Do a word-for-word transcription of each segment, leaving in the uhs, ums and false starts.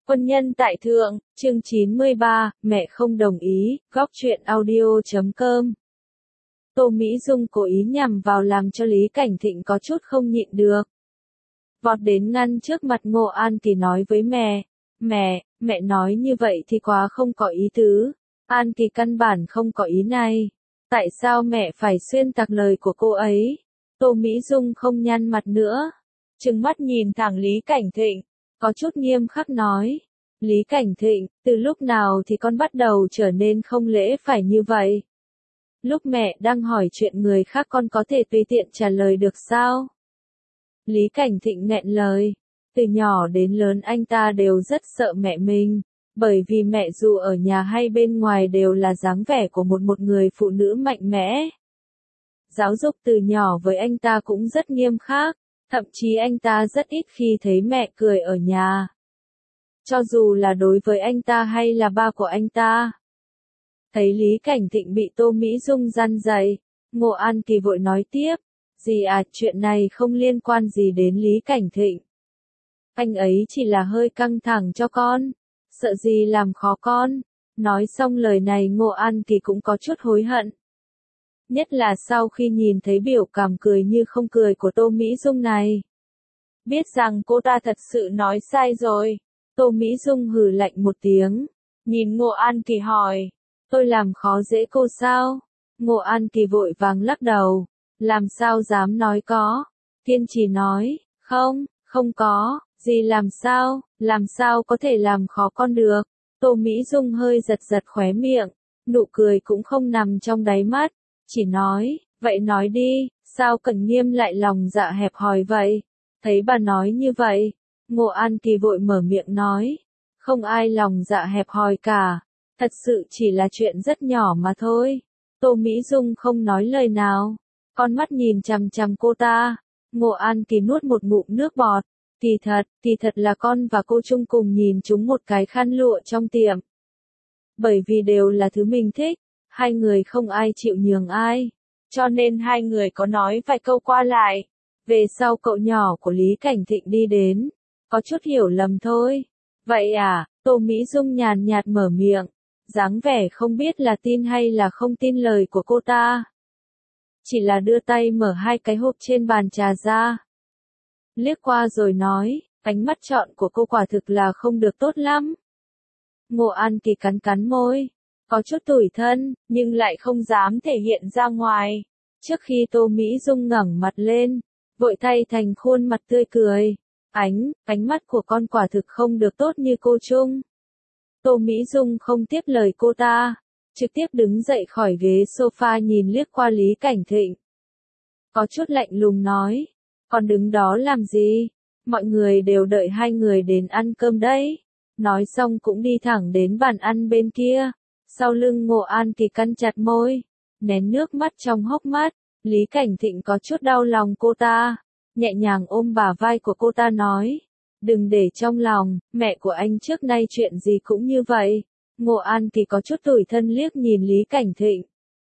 Quân nhân tại thượng, chương chín mươi ba, mẹ không đồng ý, góc truyện audio chấm com. Tô Mỹ Dung cố ý nhằm vào làm cho Lý Cảnh Thịnh có chút không nhịn được. Vọt đến ngăn trước mặt Ngô An Kỳ nói với mẹ, mẹ, mẹ nói như vậy thì quá không có ý tứ, An Kỳ căn bản không có ý này. Tại sao mẹ phải xuyên tạc lời của cô ấy? Tô Mỹ Dung không nhăn mặt nữa, trừng mắt nhìn thẳng Lý Cảnh Thịnh, có chút nghiêm khắc nói. Lý Cảnh Thịnh, từ lúc nào thì con bắt đầu trở nên không lễ phải như vậy? Lúc mẹ đang hỏi chuyện người khác con có thể tùy tiện trả lời được sao? Lý Cảnh Thịnh nghẹn lời, từ nhỏ đến lớn anh ta đều rất sợ mẹ mình, bởi vì mẹ dù ở nhà hay bên ngoài đều là dáng vẻ của một một người phụ nữ mạnh mẽ. Giáo dục từ nhỏ với anh ta cũng rất nghiêm khắc, thậm chí anh ta rất ít khi thấy mẹ cười ở nhà. Cho dù là đối với anh ta hay là ba của anh ta. Thấy Lý Cảnh Thịnh bị Tô Mỹ Dung răn dạy, Ngô An Kỳ vội nói tiếp, dì à, chuyện này không liên quan gì đến Lý Cảnh Thịnh. Anh ấy chỉ là hơi căng thẳng cho con, sợ gì làm khó con. Nói xong lời này Ngô An Kỳ cũng có chút hối hận. Nhất là sau khi nhìn thấy biểu cảm cười như không cười của Tô Mỹ Dung này. Biết rằng cô ta thật sự nói sai rồi. Tô Mỹ Dung hừ lạnh một tiếng, nhìn Ngô An Kỳ hỏi, tôi làm khó dễ cô sao? Ngô An Kỳ vội vàng lắc đầu, làm sao dám nói có, kiên trì nói, không, không có, gì làm sao, làm sao có thể làm khó con được? Tô Mỹ Dung hơi giật giật khóe miệng, nụ cười cũng không nằm trong đáy mắt, chỉ nói, vậy nói đi, sao Cẩn Nghiêm lại lòng dạ hẹp hòi vậy? Thấy bà nói như vậy, Ngô An Kỳ vội mở miệng nói, không ai lòng dạ hẹp hòi cả, thật sự chỉ là chuyện rất nhỏ mà thôi. Tô Mỹ Dung không nói lời nào, con mắt nhìn chằm chằm cô ta. Ngô An Kỳ nuốt một ngụm nước bọt, kỳ thật, kỳ thật là con và cô chung cùng nhìn chúng một cái khăn lụa trong tiệm. Bởi vì đều là thứ mình thích, hai người không ai chịu nhường ai, cho nên hai người có nói vài câu qua lại. Về sau cậu nhỏ của Lý Cảnh Thịnh đi đến, có chút hiểu lầm thôi. Vậy à, Tô Mỹ Dung nhàn nhạt mở miệng, dáng vẻ không biết là tin hay là không tin lời của cô ta. Chỉ là đưa tay mở hai cái hộp trên bàn trà ra. Liếc qua rồi nói, ánh mắt trọn của cô quả thực là không được tốt lắm. Ngô An Kỳ cắn cắn môi, có chút tủi thân, nhưng lại không dám thể hiện ra ngoài. Trước khi Tô Mỹ Dung ngẩng mặt lên, vội thay thành khuôn mặt tươi cười. Ánh, ánh mắt của con quả thực không được tốt như cô Trung. Tô Mỹ Dung không tiếp lời cô ta, trực tiếp đứng dậy khỏi ghế sofa nhìn liếc qua Lý Cảnh Thịnh. Có chút lạnh lùng nói, con đứng đó làm gì? Mọi người đều đợi hai người đến ăn cơm đấy. Nói xong cũng đi thẳng đến bàn ăn bên kia. Sau lưng Ngô An Kỳ cắn chặt môi, nén nước mắt trong hốc mắt. Lý Cảnh Thịnh có chút đau lòng cô ta, nhẹ nhàng ôm bả vai của cô ta nói, đừng để trong lòng, mẹ của anh trước nay chuyện gì cũng như vậy. Ngô An Kỳ có chút tủi thân liếc nhìn Lý Cảnh Thịnh,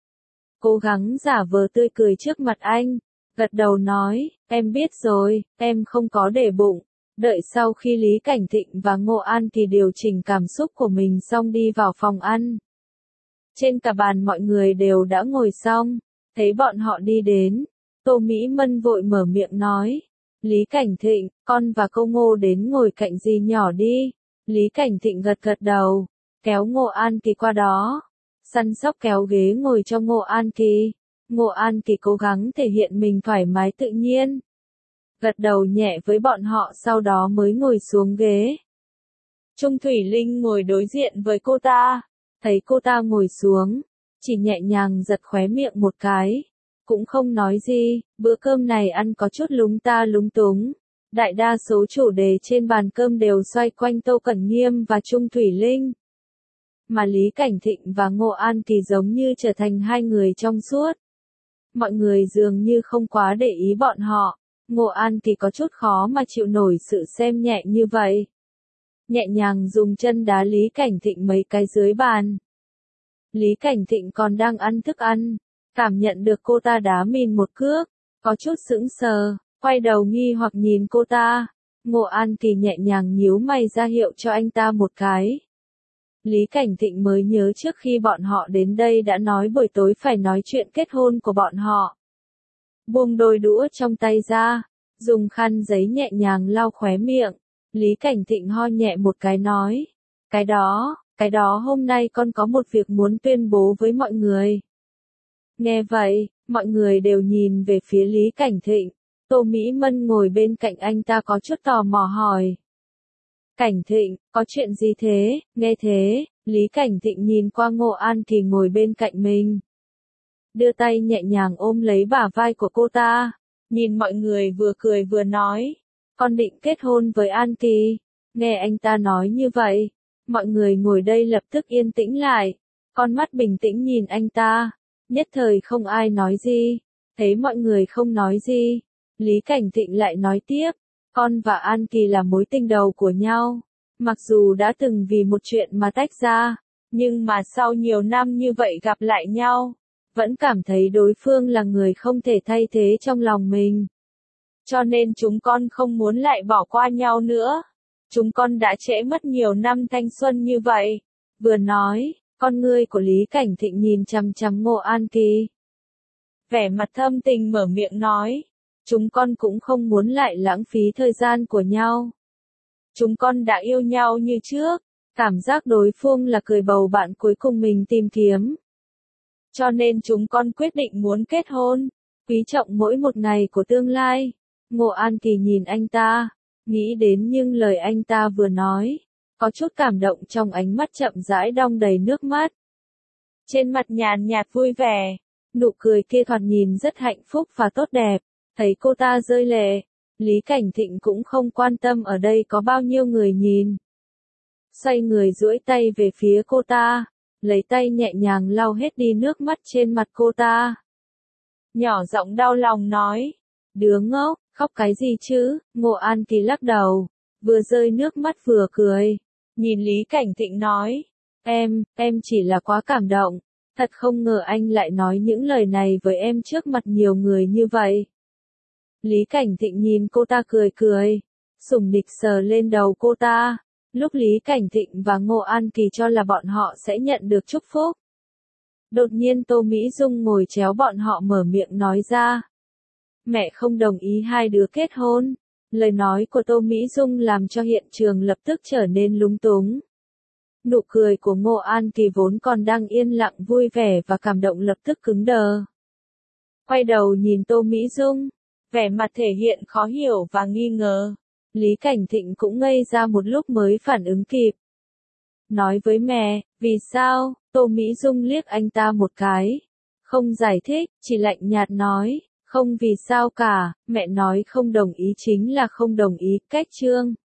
cố gắng giả vờ tươi cười trước mặt anh, gật đầu nói, em biết rồi, em không có để bụng. Đợi sau khi Lý Cảnh Thịnh và Ngô An Kỳ điều chỉnh cảm xúc của mình xong đi vào phòng ăn. Trên cả bàn mọi người đều đã ngồi xong, thấy bọn họ đi đến, Tô Mỹ Mân vội mở miệng nói, Lý Cảnh Thịnh, con và cô Ngô đến ngồi cạnh dì nhỏ đi. Lý Cảnh Thịnh gật gật đầu, kéo Ngô An Kỳ qua đó, săn sóc kéo ghế ngồi cho Ngô An Kỳ. Ngô An Kỳ cố gắng thể hiện mình thoải mái tự nhiên, gật đầu nhẹ với bọn họ sau đó mới ngồi xuống ghế. Trung Thủy Linh ngồi đối diện với cô ta, thấy cô ta ngồi xuống, chỉ nhẹ nhàng giật khóe miệng một cái, cũng không nói gì. Bữa cơm này ăn có chút lúng ta lúng túng, đại đa số chủ đề trên bàn cơm đều xoay quanh Tô Cẩn Nghiêm và Trung Thủy Linh. Mà Lý Cảnh Thịnh và Ngô An Kỳ giống như trở thành hai người trong suốt. Mọi người dường như không quá để ý bọn họ, Ngô An Kỳ có chút khó mà chịu nổi sự xem nhẹ như vậy. Nhẹ nhàng dùng chân đá Lý Cảnh Thịnh mấy cái dưới bàn. Lý Cảnh Thịnh còn đang ăn thức ăn, cảm nhận được cô ta đá mình một cước, có chút sững sờ, quay đầu nghi hoặc nhìn cô ta. Ngô An Kỳ nhẹ nhàng nhíu mày ra hiệu cho anh ta một cái. Lý Cảnh Thịnh mới nhớ trước khi bọn họ đến đây đã nói buổi tối phải nói chuyện kết hôn của bọn họ. Buông đôi đũa trong tay ra, dùng khăn giấy nhẹ nhàng lau khóe miệng. Lý Cảnh Thịnh ho nhẹ một cái nói. Cái đó, cái đó hôm nay con có một việc muốn tuyên bố với mọi người. Nghe vậy, mọi người đều nhìn về phía Lý Cảnh Thịnh. Tô Mỹ Mân ngồi bên cạnh anh ta có chút tò mò hỏi. Cảnh Thịnh, có chuyện gì thế? Nghe thế, Lý Cảnh Thịnh nhìn qua Ngô An Kỳ ngồi bên cạnh mình. Đưa tay nhẹ nhàng ôm lấy bả vai của cô ta. Nhìn mọi người vừa cười vừa nói. Con định kết hôn với An Kỳ. Nghe anh ta nói như vậy, mọi người ngồi đây lập tức yên tĩnh lại. Con mắt bình tĩnh nhìn anh ta. Nhất thời không ai nói gì. Thấy mọi người không nói gì, Lý Cảnh Thịnh lại nói tiếp. Con và An Kỳ là mối tình đầu của nhau. Mặc dù đã từng vì một chuyện mà tách ra, nhưng mà sau nhiều năm như vậy gặp lại nhau, vẫn cảm thấy đối phương là người không thể thay thế trong lòng mình. Cho nên chúng con không muốn lại bỏ qua nhau nữa. Chúng con đã trễ mất nhiều năm thanh xuân như vậy. Vừa nói, con ngươi của Lý Cảnh Thịnh nhìn chằm chằm Ngô An Kỳ. Vẻ mặt thâm tình mở miệng nói. Chúng con cũng không muốn lại lãng phí thời gian của nhau. Chúng con đã yêu nhau như trước. Cảm giác đối phương là cười bầu bạn cuối cùng mình tìm kiếm. Cho nên chúng con quyết định muốn kết hôn. Quý trọng mỗi một ngày của tương lai. Ngô An Kỳ nhìn anh ta, nghĩ đến những lời anh ta vừa nói, có chút cảm động trong ánh mắt chậm rãi đong đầy nước mắt. Trên mặt nhàn nhạt vui vẻ, nụ cười kia thoạt nhìn rất hạnh phúc và tốt đẹp. Thấy cô ta rơi lệ, Lý Cảnh Thịnh cũng không quan tâm ở đây có bao nhiêu người nhìn. Xoay người duỗi tay về phía cô ta, lấy tay nhẹ nhàng lau hết đi nước mắt trên mặt cô ta. Nhỏ giọng đau lòng nói, đứa ngốc, khóc cái gì chứ? Ngô An Kỳ lắc đầu, vừa rơi nước mắt vừa cười. Nhìn Lý Cảnh Thịnh nói, em, em chỉ là quá cảm động. Thật không ngờ anh lại nói những lời này với em trước mặt nhiều người như vậy. Lý Cảnh Thịnh nhìn cô ta cười cười, sủng nịch sờ lên đầu cô ta. Lúc Lý Cảnh Thịnh và Ngô An Kỳ cho là bọn họ sẽ nhận được chúc phúc. Đột nhiên Tô Mỹ Dung ngồi chéo bọn họ mở miệng nói ra. Mẹ không đồng ý hai đứa kết hôn. Lời nói của Tô Mỹ Dung làm cho hiện trường lập tức trở nên lúng túng. Nụ cười của Ngô An Kỳ vốn còn đang yên lặng vui vẻ và cảm động lập tức cứng đờ. Quay đầu nhìn Tô Mỹ Dung, vẻ mặt thể hiện khó hiểu và nghi ngờ. Lý Cảnh Thịnh cũng ngây ra một lúc mới phản ứng kịp. Nói với mẹ, vì sao? Tô Mỹ Dung liếc anh ta một cái. Không giải thích, chỉ lạnh nhạt nói, không vì sao cả, mẹ nói không đồng ý chính là không đồng ý, cách chương.